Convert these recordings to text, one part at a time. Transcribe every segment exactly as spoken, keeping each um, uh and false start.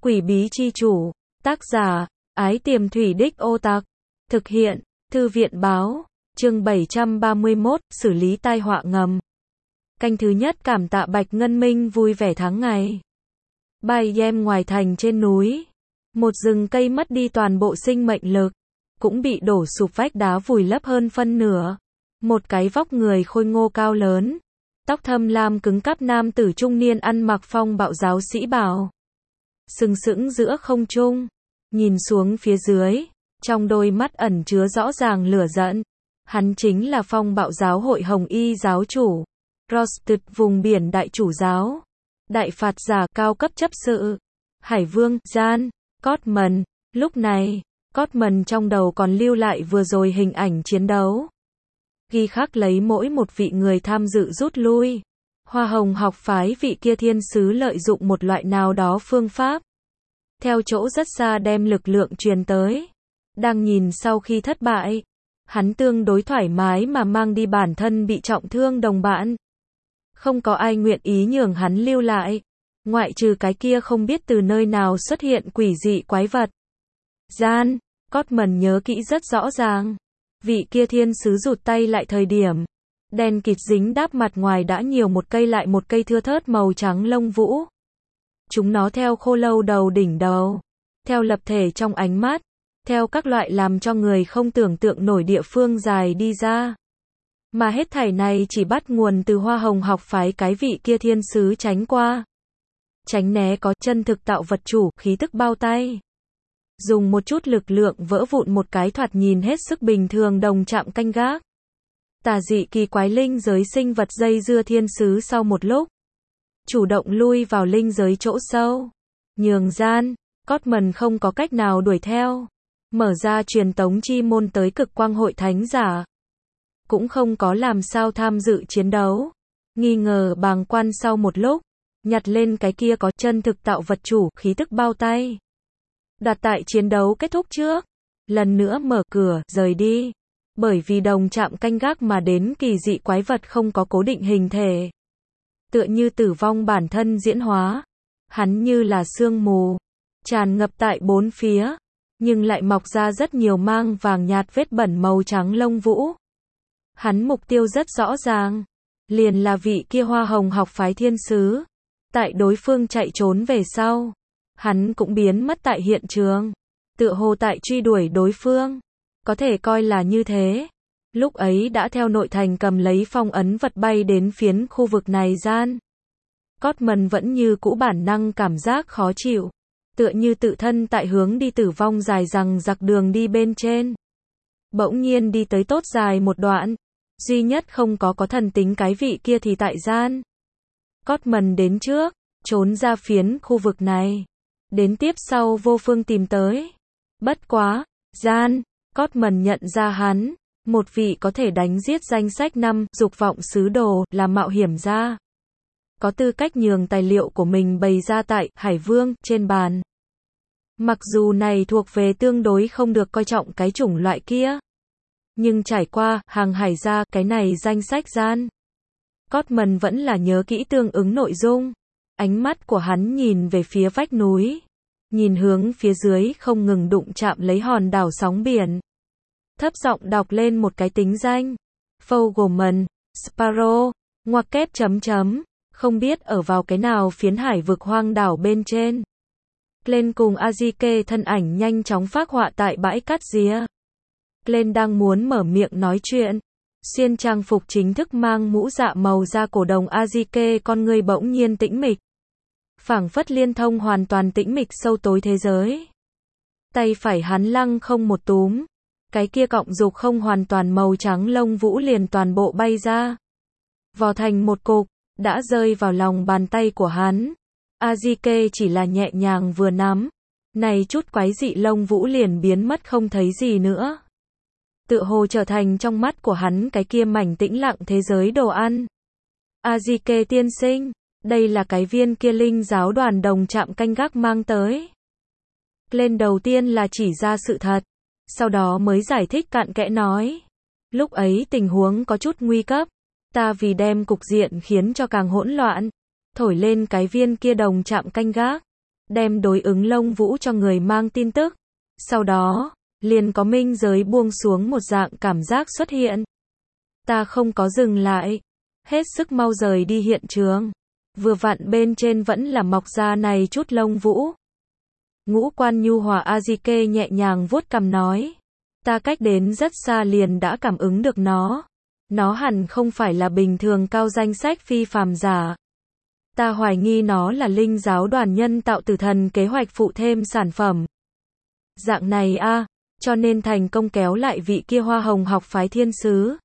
Quỷ bí chi chủ, tác giả, Ái Tiềm Thủy Đích Ô Tặc, thực hiện, Thư viện báo, chương bảy trăm ba mươi mốt, xử lý tai họa ngầm. Canh thứ nhất cảm tạ Bạch Ngân Minh vui vẻ tháng ngày. Bay em ngoài thành trên núi, một rừng cây mất đi toàn bộ sinh mệnh lực, cũng bị đổ sụp vách đá vùi lấp hơn phân nửa. Một cái vóc người khôi ngô cao lớn, tóc thâm lam cứng cáp nam tử trung niên ăn mặc phong bạo giáo sĩ bào, sừng sững giữa không trung, nhìn xuống phía dưới, trong đôi mắt ẩn chứa rõ ràng lửa giận. Hắn chính là phong bạo giáo hội Hồng Y giáo chủ, Rostet vùng biển đại chủ giáo, đại phạt giả cao cấp chấp sự, Hải Vương, Gian, Cotman. Lúc này, Cotman trong đầu còn lưu lại vừa rồi hình ảnh chiến đấu, ghi khắc lấy mỗi một vị người tham dự rút lui. Hoa Hồng học phái vị kia thiên sứ lợi dụng một loại nào đó phương pháp, theo chỗ rất xa đem lực lượng truyền tới. Đang nhìn sau khi thất bại, hắn tương đối thoải mái mà mang đi bản thân bị trọng thương đồng bạn. Không có ai nguyện ý nhường hắn lưu lại, ngoại trừ cái kia không biết từ nơi nào xuất hiện quỷ dị quái vật. Gian, Cotman nhớ kỹ rất rõ ràng, vị kia thiên sứ rụt tay lại thời điểm, đen kịt dính đáp mặt ngoài đã nhiều một cây lại một cây thưa thớt màu trắng lông vũ. Chúng nó theo khô lâu đầu đỉnh đầu, theo lập thể trong ánh mắt, theo các loại làm cho người không tưởng tượng nổi địa phương dài đi ra. Mà hết thảy này chỉ bắt nguồn từ Hoa Hồng học phái cái vị kia thiên sứ tránh qua, tránh né có chân thực tạo vật chủ, khí tức bao tay. Dùng một chút lực lượng vỡ vụn một cái thoạt nhìn hết sức bình thường đồng chạm canh gác. Tà dị kỳ quái linh giới sinh vật dây dưa thiên sứ sau một lúc, chủ động lui vào linh giới chỗ sâu. Nhường Gian, Cotman không có cách nào đuổi theo, mở ra truyền tống chi môn tới cực quang hội thánh giả. Cũng không có làm sao tham dự chiến đấu. Nghi ngờ bàng quan sau một lúc, nhặt lên cái kia có chân thực tạo vật chủ, khí tức bao tay. Đặt tại chiến đấu kết thúc trước, lần nữa mở cửa, rời đi. Bởi vì đồng chạm canh gác mà đến kỳ dị quái vật không có cố định hình thể, tựa như tử vong bản thân diễn hóa. Hắn như là sương mù, tràn ngập tại bốn phía, nhưng lại mọc ra rất nhiều mang vàng nhạt vết bẩn màu trắng lông vũ. Hắn mục tiêu rất rõ ràng, liền là vị kia Hoa Hồng học phái thiên sứ. Tại đối phương chạy trốn về sau, hắn cũng biến mất tại hiện trường, tựa hồ tại truy đuổi đối phương. Có thể coi là như thế. Lúc ấy đã theo nội thành cầm lấy phong ấn vật bay đến phiến khu vực này. Gian, Cotman vẫn như cũ bản năng cảm giác khó chịu, tựa như tự thân tại hướng đi tử vong dài rằng giặc đường đi bên trên. Bỗng nhiên đi tới tốt dài một đoạn, duy nhất không có có thần tính cái vị kia thì tại Gian. Cotman đến trước, trốn ra phiến khu vực này, đến tiếp sau vô phương tìm tới. Bất quá, Gian, Cotman nhận ra hắn, một vị có thể đánh giết danh sách năm dục vọng sứ đồ, là mạo hiểm gia, có tư cách nhường tài liệu của mình bày ra tại Hải Vương trên bàn. Mặc dù này thuộc về tương đối không được coi trọng cái chủng loại kia, nhưng trải qua hàng hải gia cái này danh sách. Gian, Cotman vẫn là nhớ kỹ tương ứng nội dung. Ánh mắt của hắn nhìn về phía vách núi, nhìn hướng phía dưới không ngừng đụng chạm lấy hòn đảo sóng biển. Thấp giọng đọc lên một cái tính danh. Fogelman, Sparrow, ngoặc kép chấm chấm, không biết ở vào cái nào phiến hải vực hoang đảo bên trên. Glenn cùng Azike thân ảnh nhanh chóng phác họa tại bãi cát rìa. Glenn đang muốn mở miệng nói chuyện, xuyên trang phục chính thức mang mũ dạ màu da cổ đồng Azike con người bỗng nhiên tĩnh mịch, phảng phất liên thông hoàn toàn tĩnh mịch sâu tối thế giới. Tay phải hắn lăng không một túm, cái kia cọng dục không hoàn toàn màu trắng lông vũ liền toàn bộ bay ra, vò thành một cục, đã rơi vào lòng bàn tay của hắn. Azike chỉ là nhẹ nhàng vừa nắm, này chút quái dị lông vũ liền biến mất không thấy gì nữa, tựa hồ trở thành trong mắt của hắn cái kia mảnh tĩnh lặng thế giới đồ ăn. Azike tiên sinh, đây là cái viên kia linh giáo đoàn đồng chạm canh gác mang tới. Lên đầu tiên là chỉ ra sự thật, sau đó mới giải thích cặn kẽ nói. Lúc ấy tình huống có chút nguy cấp, ta vì đem cục diện khiến cho càng hỗn loạn, thổi lên cái viên kia đồng chạm canh gác. đem đối ứng lông vũ cho người mang tin tức. Sau đó, liền có minh giới buông xuống một dạng cảm giác xuất hiện. Ta không có dừng lại, hết sức mau rời đi hiện trường. Vừa vặn bên trên vẫn là mọc ra này chút lông vũ. Ngũ quan nhu hòa Azike nhẹ nhàng vuốt cằm nói. Ta cách đến rất xa liền đã cảm ứng được nó. Nó hẳn không phải là bình thường cao danh sách phi phàm giả. Ta hoài nghi nó là linh giáo đoàn nhân tạo tử thần kế hoạch phụ thêm sản phẩm. Dạng này a, cho nên thành công kéo lại vị kia hoa hồng học phái thiên sứ.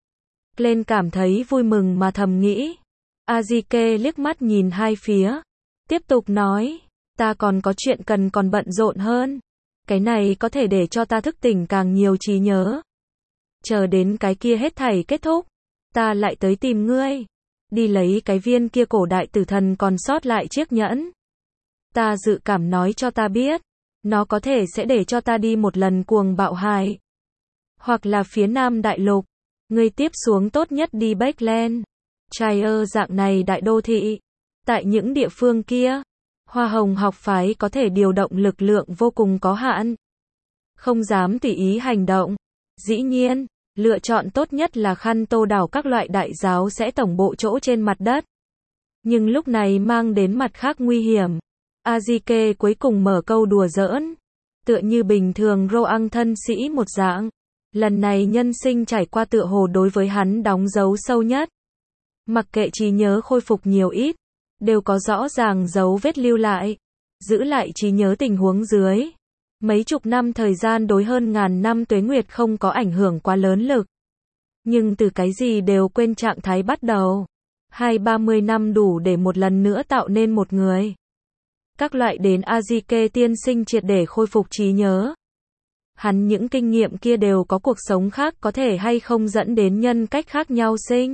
Lên cảm thấy vui mừng mà thầm nghĩ. Azike liếc mắt nhìn hai phía. Tiếp tục nói, ta còn có chuyện cần còn bận rộn hơn. Cái này có thể để cho ta thức tỉnh càng nhiều trí nhớ. Chờ đến cái kia hết thảy kết thúc, ta lại tới tìm ngươi. Đi lấy cái viên kia cổ đại tử thần còn sót lại chiếc nhẫn. Ta dự cảm nói cho ta biết, nó có thể sẽ để cho ta đi một lần cuồng bạo hại. Hoặc là phía Nam Đại Lục, ngươi tiếp xuống tốt nhất đi Backland. Shire dạng này đại đô thị. Tại những địa phương kia, Hoa Hồng học phái có thể điều động lực lượng vô cùng có hạn. Không dám tùy ý hành động. Dĩ nhiên, lựa chọn tốt nhất là Khăn Tô đảo các loại đại giáo sẽ tổng bộ chỗ trên mặt đất. Nhưng lúc này mang đến mặt khác nguy hiểm. Azike cuối cùng mở câu đùa giỡn. Tựa như bình thường Roang thân sĩ một dạng. Lần này nhân sinh trải qua tựa hồ đối với hắn đóng dấu sâu nhất. Mặc kệ trí nhớ khôi phục nhiều ít, đều có rõ ràng dấu vết lưu lại. Giữ lại trí nhớ tình huống dưới. Mấy chục năm thời gian đối hơn ngàn năm tuế nguyệt không có ảnh hưởng quá lớn lực. Nhưng từ cái gì đều quên trạng thái bắt đầu. Hai ba mươi năm đủ để một lần nữa tạo nên một người. Các loại đến Azike tiên sinh triệt để khôi phục trí nhớ. Hắn những kinh nghiệm kia đều có cuộc sống khác có thể hay không dẫn đến nhân cách khác nhau sinh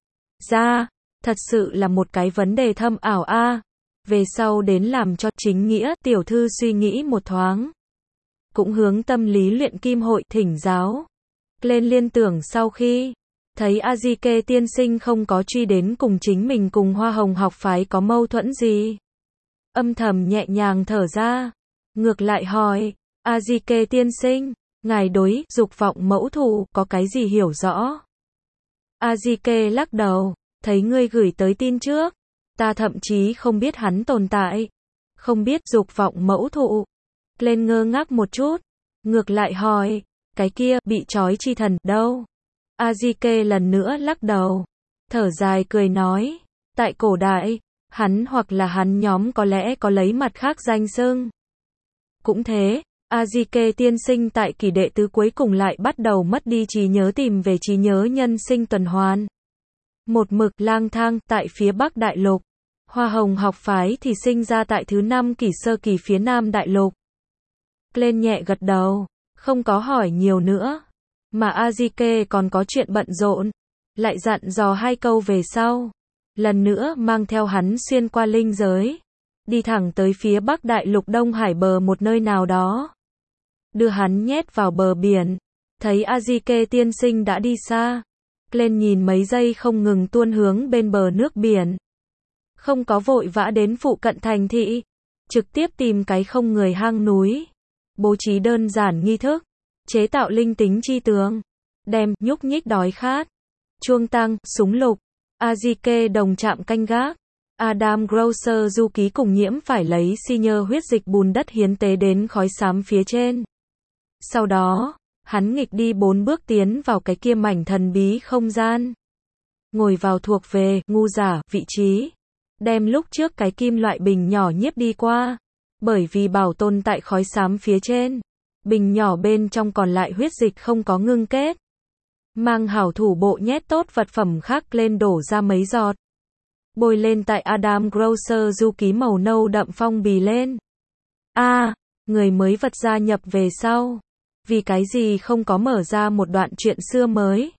ra. Thật sự là một cái vấn đề thâm ảo a. À. Về sau đến làm cho chính nghĩa tiểu thư suy nghĩ một thoáng. Cũng hướng tâm lý luyện kim hội thỉnh giáo. Lên liên tưởng sau khi thấy Azike tiên sinh không có truy đến cùng chính mình cùng Hoa Hồng học phái có mâu thuẫn gì. Âm thầm nhẹ nhàng thở ra. Ngược lại hỏi, Azike tiên sinh, ngài đối dục vọng mẫu thủ có cái gì hiểu rõ? Azike lắc đầu, thấy ngươi gửi tới tin trước. Ta thậm chí không biết hắn tồn tại. Không biết dục vọng mẫu thụ. Lên ngơ ngác một chút. Ngược lại hỏi, cái kia bị trói chi thần đâu? Azike lần nữa lắc đầu. Thở dài cười nói, tại cổ đại, hắn hoặc là hắn nhóm có lẽ có lấy mặt khác danh xưng. Cũng thế, Azike tiên sinh tại kỳ đệ tứ cuối cùng lại bắt đầu mất đi trí nhớ tìm về trí nhớ nhân sinh tuần hoàn. Một mực lang thang tại phía Bắc Đại Lục. Hoa Hồng học phái thì sinh ra tại thứ năm kỷ sơ kỳ phía Nam Đại Lục. Lên nhẹ gật đầu, không có hỏi nhiều nữa. Mà Azike còn có chuyện bận rộn. Lại dặn dò hai câu về sau. Lần nữa mang theo hắn xuyên qua linh giới. Đi thẳng tới phía Bắc Đại Lục Đông Hải bờ một nơi nào đó. Đưa hắn nhét vào bờ biển. Thấy Azike tiên sinh đã đi xa. Lên nhìn mấy giây không ngừng tuôn hướng bên bờ nước biển. Không có vội vã đến phụ cận thành thị. Trực tiếp tìm cái không người hang núi. Bố trí đơn giản nghi thức. Chế tạo linh tính chi tướng. Đem, nhúc nhích đói khát. Chuông tăng, súng lục. Azike đồng chạm canh gác. Adam Grocer du ký cùng nhiễm phải lấy si nhơ huyết dịch bùn đất hiến tế đến khói xám phía trên. Sau đó, hắn nghịch đi bốn bước tiến vào cái kia mảnh thần bí không gian. Ngồi vào thuộc về, ngu giả, vị trí. Đem lúc trước cái kim loại bình nhỏ nhiếp đi qua. Bởi vì bảo tồn tại khói xám phía trên. Bình nhỏ bên trong còn lại huyết dịch không có ngưng kết. Mang hảo thủ bộ nhét tốt vật phẩm khác lên đổ ra mấy giọt. Bôi lên tại Adam Grocer du ký màu nâu đậm phong bì lên. A, à, người mới vật gia nhập về sau. Vì cái gì không có mở ra một đoạn chuyện xưa mới.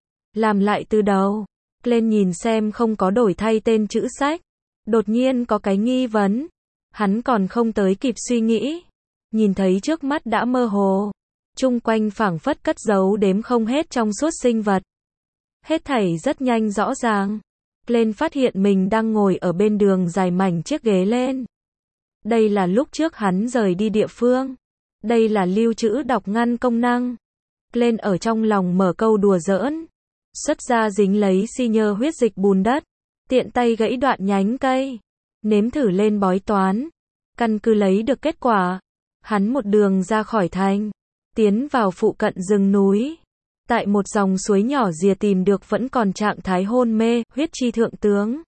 Làm lại từ đầu. Lên nhìn xem không có đổi thay tên chữ sách. Đột nhiên có cái nghi vấn. Hắn còn không tới kịp suy nghĩ. Nhìn thấy trước mắt đã mơ hồ. Chung quanh phảng phất cất giấu đếm không hết trong suốt sinh vật. Hết thảy rất nhanh rõ ràng. Lên phát hiện mình đang ngồi ở bên đường dài mảnh chiếc ghế lên. Đây là lúc trước hắn rời đi địa phương. Đây là lưu trữ đọc ngăn công năng. Lên ở trong lòng mở câu đùa giỡn. Xuất ra dính lấy xi nhơ huyết dịch bùn đất. Tiện tay gãy đoạn nhánh cây. Nếm thử lên bói toán. Căn cứ lấy được kết quả. Hắn một đường ra khỏi thành. Tiến vào phụ cận rừng núi. Tại một dòng suối nhỏ rìa tìm được vẫn còn trạng thái hôn mê, huyết chi thượng tướng.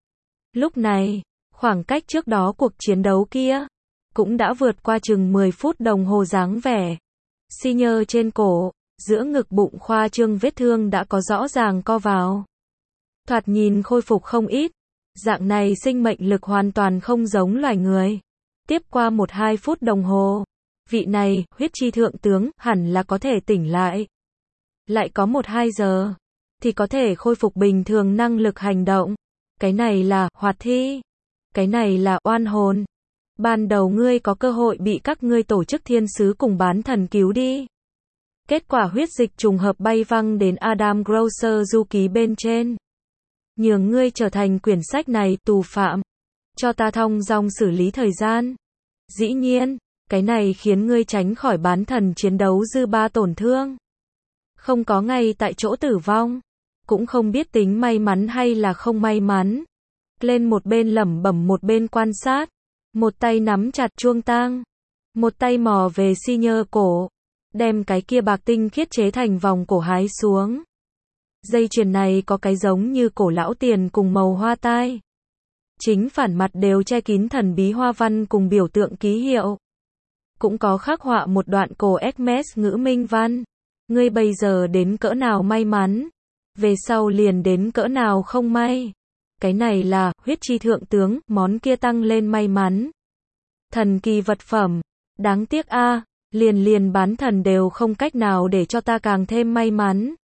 Lúc này, khoảng cách trước đó cuộc chiến đấu kia, cũng đã vượt qua chừng mười phút đồng hồ dáng vẻ. Xi nhơ trên cổ, giữa ngực bụng khoa trương vết thương đã có rõ ràng co vào. Thoạt nhìn khôi phục không ít. Dạng này sinh mệnh lực hoàn toàn không giống loài người. Tiếp qua một hai phút đồng hồ, vị này, huyết chi thượng tướng, hẳn là có thể tỉnh lại. Lại có một hai giờ, thì có thể khôi phục bình thường năng lực hành động. Cái này là hoạt thi. Cái này là oan hồn. Ban đầu ngươi có cơ hội bị các ngươi tổ chức thiên sứ cùng bán thần cứu đi. Kết quả huyết dịch trùng hợp bay văng đến Adam Grosser du ký bên trên. Nhường ngươi trở thành quyển sách này tù phạm. Cho ta thong dong xử lý thời gian. Dĩ nhiên, cái này khiến ngươi tránh khỏi bán thần chiến đấu dư ba tổn thương. Không có ngay tại chỗ tử vong. Cũng không biết tính may mắn hay là không may mắn. Lên một bên lẩm bẩm một bên quan sát. Một tay nắm chặt chuông tang. Một tay mò về xi nhơ cổ. Đem cái kia bạc tinh khiết chế thành vòng cổ hái xuống. Dây chuyền này có cái giống như cổ lão tiền cùng màu hoa tai. Chính phản mặt đều che kín thần bí hoa văn cùng biểu tượng ký hiệu. Cũng có khắc họa một đoạn cổ Hermes ngữ minh văn. Ngươi bây giờ đến cỡ nào may mắn, về sau liền đến cỡ nào không may. Cái này là huyết chi thượng tướng, món kia tăng lên may mắn. Thần kỳ vật phẩm. Đáng tiếc a, à, liền liền bán thần đều không cách nào để cho ta càng thêm may mắn.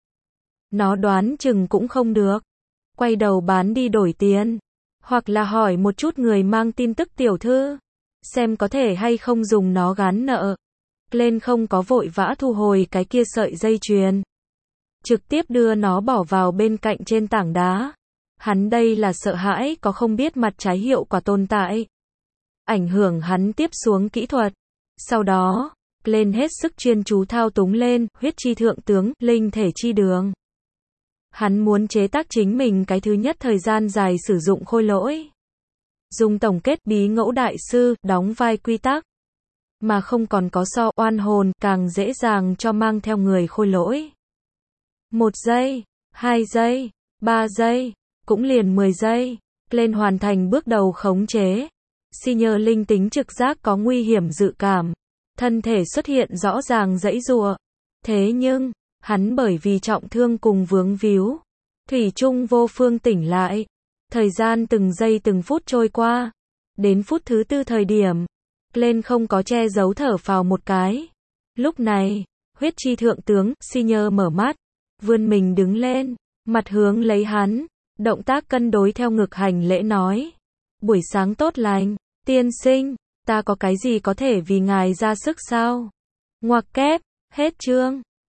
Nó đoán chừng cũng không được. Quay đầu bán đi đổi tiền. Hoặc là hỏi một chút người mang tin tức tiểu thư. Xem có thể hay không dùng nó gán nợ. Lên không có vội vã thu hồi cái kia sợi dây chuyền. Trực tiếp đưa nó bỏ vào bên cạnh trên tảng đá. Hắn đây là sợ hãi có không biết mặt trái hiệu quả tồn tại. Ảnh hưởng hắn tiếp xuống kỹ thuật. Sau đó, lên hết sức chuyên chú thao túng lên, huyết chi thượng tướng, linh thể chi đường. Hắn muốn chế tác chính mình cái thứ nhất thời gian dài sử dụng khôi lỗi. Dùng tổng kết bí ngẫu đại sư, đóng vai quy tắc. Mà không còn có so oan hồn, càng dễ dàng cho mang theo người khôi lỗi. Một giây, hai giây, ba giây, cũng liền mười giây. Lên hoàn thành bước đầu khống chế. Xi nhơ linh tính trực giác có nguy hiểm dự cảm. Thân thể xuất hiện rõ ràng giãy giụa. Thế nhưng, hắn bởi vì trọng thương cùng vướng víu. Thủy chung vô phương tỉnh lại. Thời gian từng giây từng phút trôi qua. Đến phút thứ tư thời điểm. Lên không có che giấu thở phào một cái. Lúc này, huyết chi thượng tướng, xi nhơ mở mắt. Vươn mình đứng lên. Mặt hướng lấy hắn. Động tác cân đối theo ngực hành lễ nói. Buổi sáng tốt lành, tiên sinh, ta có cái gì có thể vì ngài ra sức sao? Ngoặc kép, hết chương.